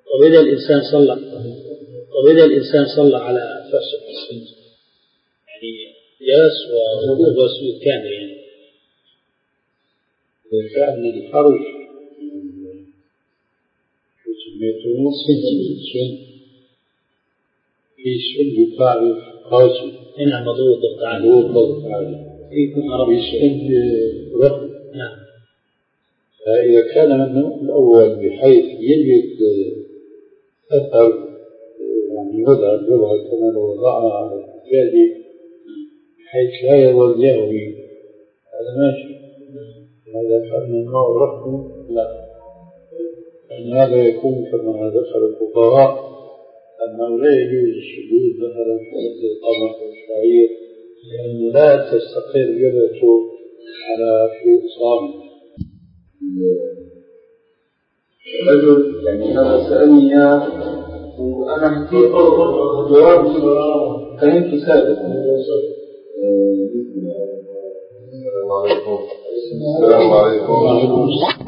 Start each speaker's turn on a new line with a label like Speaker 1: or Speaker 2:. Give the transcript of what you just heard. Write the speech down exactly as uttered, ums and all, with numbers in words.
Speaker 1: وإذا الإنسان صلى وإذا الإنسان صلى على فرش يعني جلس وسجود كامل يعني
Speaker 2: كان الحرج شو سميته سن في سن يفعل قاسي
Speaker 1: هنا مضبوط القاعدة
Speaker 2: مضبوط القاعدة
Speaker 1: يكون عربي
Speaker 2: سن رفض.
Speaker 1: نعم.
Speaker 2: فإذا كان منه الأول بحيث يجد أثر يعني وضع اللغة كما لو وضعنا على الكتاب بحيث لا يظل يهوي هذا ماشي. إذا كان من نوع رفض لا، يعني هذا يكون كما ذكر الفقهاء أنه لا يجوز السجود مثلا في القمر والشعير لأنه لا تستقر يده على شيء صامت.
Speaker 3: رجل يعني هذا سألني إياه وأنا حكيت جواب فهمت سابقا.
Speaker 4: السلام عليكم. السلام عليكم.